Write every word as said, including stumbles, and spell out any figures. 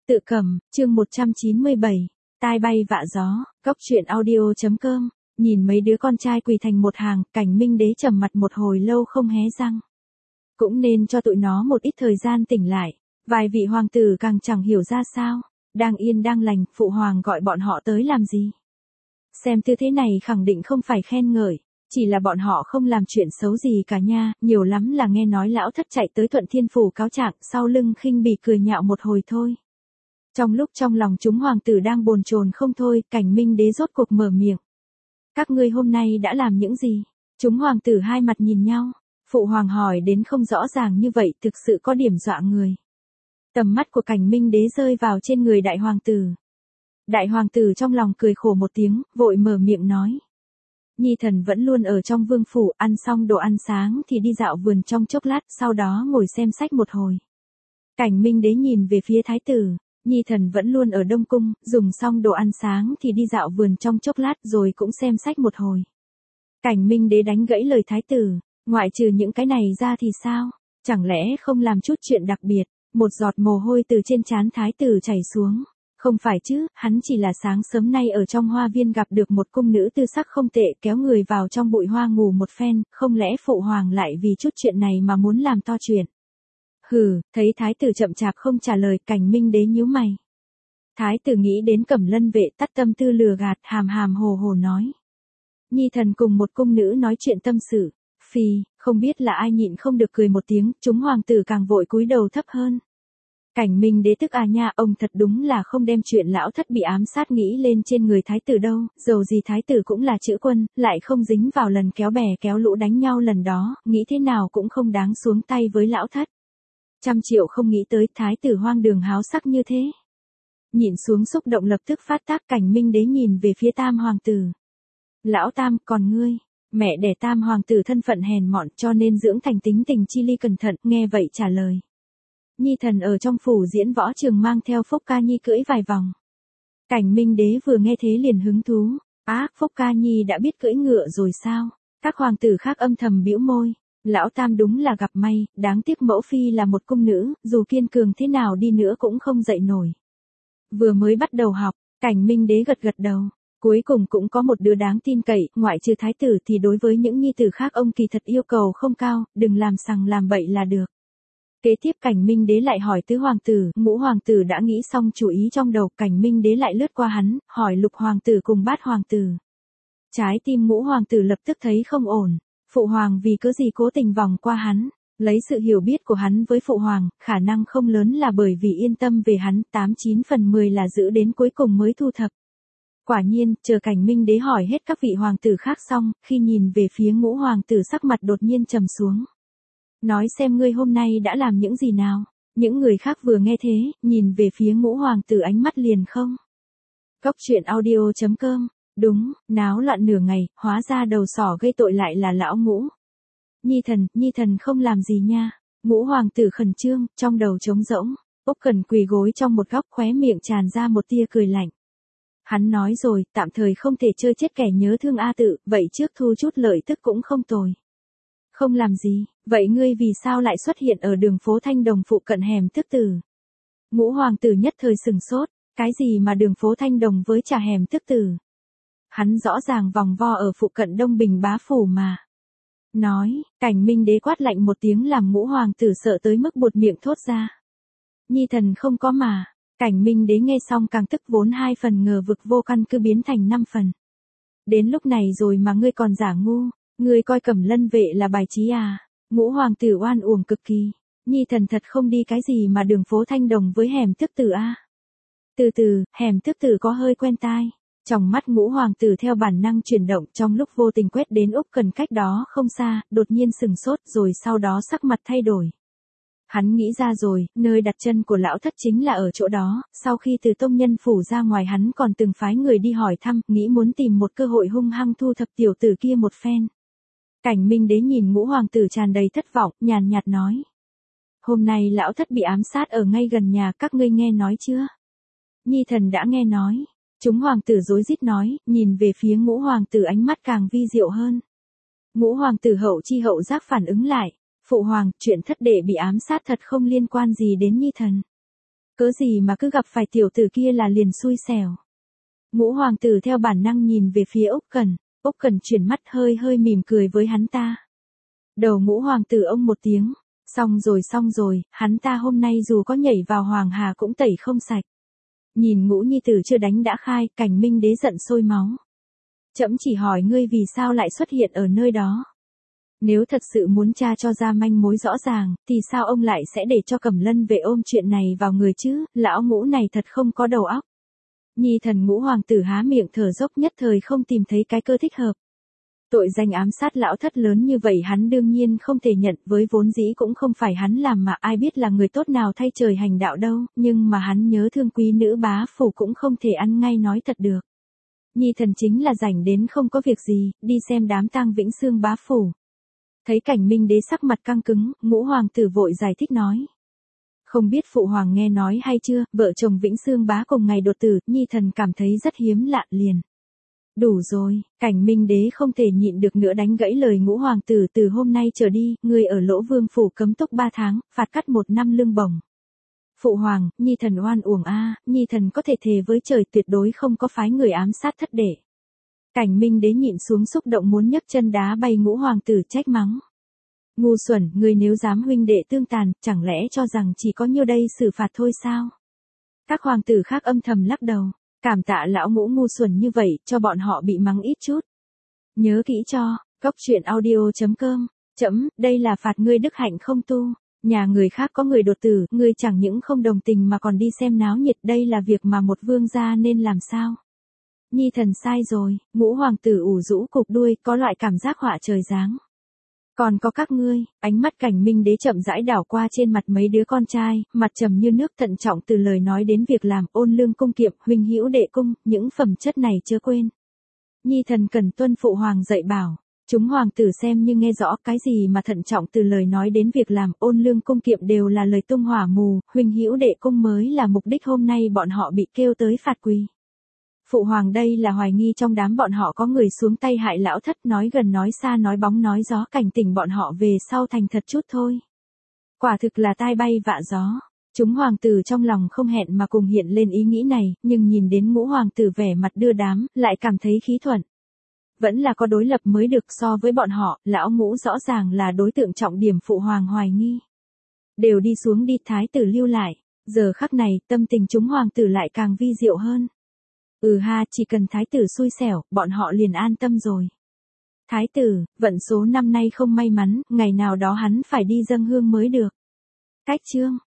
Tự cầm, chương một trăm chín mươi bảy, tai bay vạ gió, cốc truyện audio.com, nhìn mấy đứa con trai quỳ thành một hàng, Cảnh Minh Đế trầm mặt một hồi lâu không hé răng. Cũng nên cho tụi nó một ít thời gian tỉnh lại, vài vị hoàng tử càng chẳng hiểu ra sao, đang yên đang lành, phụ hoàng gọi bọn họ tới làm gì. Xem tư thế này khẳng định không phải khen ngợi, chỉ là bọn họ không làm chuyện xấu gì cả nha, nhiều lắm là nghe nói lão thất chạy tới Thuận Thiên Phủ cáo trạng, sau lưng khinh bỉ cười nhạo một hồi thôi. Trong lúc trong lòng chúng hoàng tử đang bồn chồn không thôi, Cảnh Minh Đế rốt cuộc mở miệng. Các ngươi hôm nay đã làm những gì? Chúng hoàng tử hai mặt nhìn nhau, phụ hoàng hỏi đến không rõ ràng như vậy thực sự có điểm dọa người. Tầm mắt của Cảnh Minh Đế rơi vào trên người đại hoàng tử. Đại hoàng tử trong lòng cười khổ một tiếng, vội mở miệng nói. Nhi thần vẫn luôn ở trong vương phủ, ăn xong đồ ăn sáng thì đi dạo vườn trong chốc lát, sau đó ngồi xem sách một hồi. Cảnh Minh Đế nhìn về phía thái tử. Nhi thần vẫn luôn ở Đông Cung, dùng xong đồ ăn sáng thì đi dạo vườn trong chốc lát rồi cũng xem sách một hồi. Cảnh Minh Đế đánh gãy lời thái tử, ngoại trừ những cái này ra thì sao? Chẳng lẽ không làm chút chuyện đặc biệt? Một giọt mồ hôi từ trên trán thái tử chảy xuống. Không phải chứ, hắn chỉ là sáng sớm nay ở trong hoa viên gặp được một cung nữ tư sắc không tệ, kéo người vào trong bụi hoa ngủ một phen, không lẽ phụ hoàng lại vì chút chuyện này mà muốn làm to chuyện? Hừ, thấy thái tử chậm chạp không trả lời, Cảnh Minh Đế nhíu mày. Thái tử nghĩ đến Cẩm Lân vệ, tắt tâm tư lừa gạt, hàm hàm hồ hồ nói. Nhi thần cùng một cung nữ nói chuyện tâm sự. Phi, không biết là ai nhịn không được cười một tiếng, chúng hoàng tử càng vội cúi đầu thấp hơn. Cảnh Minh Đế tức à nha, ông thật đúng là không đem chuyện lão thất bị ám sát nghĩ lên trên người thái tử đâu, dầu gì thái tử cũng là chữ quân, lại không dính vào lần kéo bè kéo lũ đánh nhau lần đó, nghĩ thế nào cũng không đáng xuống tay với lão thất. Trăm triệu không nghĩ tới thái tử hoang đường háo sắc như thế. Nhìn xuống xúc động lập tức phát tác, Cảnh Minh Đế nhìn về phía tam hoàng tử. Lão tam, còn ngươi, mẹ đẻ tam hoàng tử thân phận hèn mọn cho nên dưỡng thành tính tình chi ly cẩn thận, nghe vậy trả lời. Nhi thần ở trong phủ diễn võ trường mang theo Phúc Ca Nhi cưỡi vài vòng. Cảnh Minh Đế vừa nghe thế liền hứng thú. Á, Phúc Ca Nhi đã biết cưỡi ngựa rồi sao? Các hoàng tử khác âm thầm bĩu môi. Lão tam đúng là gặp may, đáng tiếc mẫu phi là một cung nữ, dù kiên cường thế nào đi nữa cũng không dậy nổi. Vừa mới bắt đầu học, Cảnh Minh Đế gật gật đầu. Cuối cùng cũng có một đứa đáng tin cậy, ngoại trừ thái tử thì đối với những nhi tử khác ông kỳ thật yêu cầu không cao, đừng làm sằng làm bậy là được. Kế tiếp Cảnh Minh Đế lại hỏi tứ hoàng tử, ngũ hoàng tử đã nghĩ xong chủ ý trong đầu, Cảnh Minh Đế lại lướt qua hắn, hỏi lục hoàng tử cùng bát hoàng tử. Trái tim ngũ hoàng tử lập tức thấy không ổn, phụ hoàng vì cớ gì cố tình vòng qua hắn, lấy sự hiểu biết của hắn với phụ hoàng, khả năng không lớn là bởi vì yên tâm về hắn, tám chín phần mười là giữ đến cuối cùng mới thu thập. Quả nhiên, chờ Cảnh Minh Đế hỏi hết các vị hoàng tử khác xong, khi nhìn về phía ngũ hoàng tử sắc mặt đột nhiên trầm xuống. Nói xem ngươi hôm nay đã làm những gì nào? Những người khác vừa nghe thế, nhìn về phía ngũ hoàng tử ánh mắt liền không. Cốc truyện audio.com, đúng, náo loạn nửa ngày, hóa ra đầu sỏ gây tội lại là lão ngũ. Nhi thần, nhi thần không làm gì nha. Ngũ hoàng tử khẩn trương, trong đầu trống rỗng, Úc Cần quỳ gối trong một góc, khóe miệng tràn ra một tia cười lạnh. Hắn nói rồi, tạm thời không thể chơi chết kẻ nhớ thương A Tự, vậy trước thu chút lợi tức cũng không tồi. Không làm gì, vậy ngươi vì sao lại xuất hiện ở đường phố Thanh Đồng phụ cận hẻm Tước Tử? Ngũ hoàng tử nhất thời sừng sốt, cái gì mà đường phố Thanh Đồng với trà hẻm Tước Tử? Hắn rõ ràng vòng vo ở phụ cận Đông Bình bá phủ mà. Nói, Cảnh Minh Đế quát lạnh một tiếng làm ngũ hoàng tử sợ tới mức buột miệng thốt ra. Nhi thần không có mà. Cảnh Minh Đế nghe xong càng tức, vốn hai phần ngờ vực vô căn cứ biến thành năm phần. Đến lúc này rồi mà ngươi còn giả ngu, ngươi coi Cẩm Lân vệ là bài trí à? Ngũ hoàng tử oan uổng cực kỳ. Nhi thần thật không đi cái gì mà đường phố Thanh Đồng với hẻm Tước Tử a. Từ từ, hẻm Tước Tử có hơi quen tai. Trong mắt ngũ hoàng tử theo bản năng chuyển động, trong lúc vô tình quét đến Úc Cần cách đó không xa, đột nhiên sừng sốt rồi sau đó sắc mặt thay đổi. Hắn nghĩ ra rồi, nơi đặt chân của lão thất chính là ở chỗ đó, sau khi từ Tông Nhân phủ ra ngoài hắn còn từng phái người đi hỏi thăm, nghĩ muốn tìm một cơ hội hung hăng thu thập tiểu tử kia một phen. Cảnh Minh Đế nhìn ngũ hoàng tử tràn đầy thất vọng, nhàn nhạt nói. Hôm nay lão thất bị ám sát ở ngay gần nhà, các ngươi nghe nói chưa? Nhi thần đã nghe nói. Chúng hoàng tử rối rít nói, nhìn về phía ngũ hoàng tử ánh mắt càng vi diệu hơn. Ngũ hoàng tử hậu chi hậu giác phản ứng lại. Phụ hoàng, chuyện thất đệ bị ám sát thật không liên quan gì đến nhi thần. Cớ gì mà cứ gặp phải tiểu tử kia là liền xui xẻo. Ngũ hoàng tử theo bản năng nhìn về phía Úc Cẩn, Úc Cẩn chuyển mắt hơi hơi mỉm cười với hắn ta. Đầu ngũ hoàng tử ông một tiếng, xong rồi xong rồi, hắn ta hôm nay dù có nhảy vào hoàng hà cũng tẩy không sạch. Nhìn ngũ nhi tử chưa đánh đã khai, Cảnh Minh Đế giận sôi máu. Trẫm chỉ hỏi ngươi vì sao lại xuất hiện ở nơi đó. Nếu thật sự muốn tra cho ra manh mối rõ ràng, thì sao ông lại sẽ để cho Cẩm Lân về ôm chuyện này vào người chứ, lão ngũ này thật không có đầu óc. Nhi thần ngũ hoàng tử há miệng thở dốc nhất thời không tìm thấy cái cơ thích hợp. Tội danh ám sát lão thất lớn như vậy hắn đương nhiên không thể nhận, với vốn dĩ cũng không phải hắn làm mà ai biết là người tốt nào thay trời hành đạo đâu, nhưng mà hắn nhớ thương quý nữ bá phủ cũng không thể ăn ngay nói thật được. Nhi thần chính là rảnh đến không có việc gì, đi xem đám tang Vĩnh Xương bá phủ. Thấy Cảnh Minh Đế sắc mặt căng cứng, ngũ hoàng tử vội giải thích nói. Không biết phụ hoàng nghe nói hay chưa, vợ chồng Vĩnh Xương bá cùng ngày đột tử, nhi thần cảm thấy rất hiếm lạ liền. Đủ rồi, Cảnh Minh Đế không thể nhịn được nữa đánh gãy lời ngũ hoàng tử, từ hôm nay trở đi, người ở Lỗ Vương phủ cấm túc ba tháng, phạt cắt một năm lương bổng. Phụ hoàng, nhi thần oan uổng a, nhi thần có thể thề với trời tuyệt đối không có phái người ám sát thất đệ. Cảnh Minh Đế nhịn xuống xúc động muốn nhấc chân đá bay ngũ hoàng tử trách mắng. Ngu xuẩn, ngươi nếu dám huynh đệ tương tàn, chẳng lẽ cho rằng chỉ có nhiêu đây xử phạt thôi sao? Các hoàng tử khác âm thầm lắc đầu, cảm tạ lão ngũ ngu xuẩn như vậy, cho bọn họ bị mắng ít chút. Nhớ kỹ cho, cốc truyện audio chấm com, chấm, đây là phạt ngươi đức hạnh không tu, nhà người khác có người đột tử, ngươi chẳng những không đồng tình mà còn đi xem náo nhiệt, đây là việc mà một vương gia nên làm sao? Nhi thần sai rồi, ngũ hoàng tử ủ rũ cục đuôi, có loại cảm giác họa trời giáng. Còn có các ngươi, ánh mắt Cảnh Minh Đế chậm rãi đảo qua trên mặt mấy đứa con trai, mặt trầm như nước thận trọng từ lời nói đến việc làm, ôn lương cung kiệm, huynh hữu đệ cung, những phẩm chất này chớ quên. Nhi thần cần tuân phụ hoàng dạy bảo, chúng hoàng tử xem như nghe rõ cái gì mà thận trọng từ lời nói đến việc làm, ôn lương cung kiệm đều là lời tung hỏa mù, huynh hữu đệ cung mới là mục đích hôm nay bọn họ bị kêu tới phạt quỳ. Phụ hoàng đây là hoài nghi trong đám bọn họ có người xuống tay hại lão thất, nói gần nói xa nói bóng nói gió, cảnh tỉnh bọn họ về sau thành thật chút thôi. Quả thực là tai bay vạ gió. Chúng hoàng tử trong lòng không hẹn mà cùng hiện lên ý nghĩ này, nhưng nhìn đến ngũ hoàng tử vẻ mặt đưa đám, lại cảm thấy khí thuận. Vẫn là có đối lập mới được, so với bọn họ, lão ngũ rõ ràng là đối tượng trọng điểm phụ hoàng hoài nghi. Đều đi xuống đi, thái tử lưu lại. Giờ khắc này, tâm tình chúng hoàng tử lại càng vi diệu hơn. Ừ ha, chỉ cần thái tử xui xẻo, bọn họ liền an tâm rồi. Thái tử, vận số năm nay không may mắn, ngày nào đó hắn phải đi dâng hương mới được. Cách chương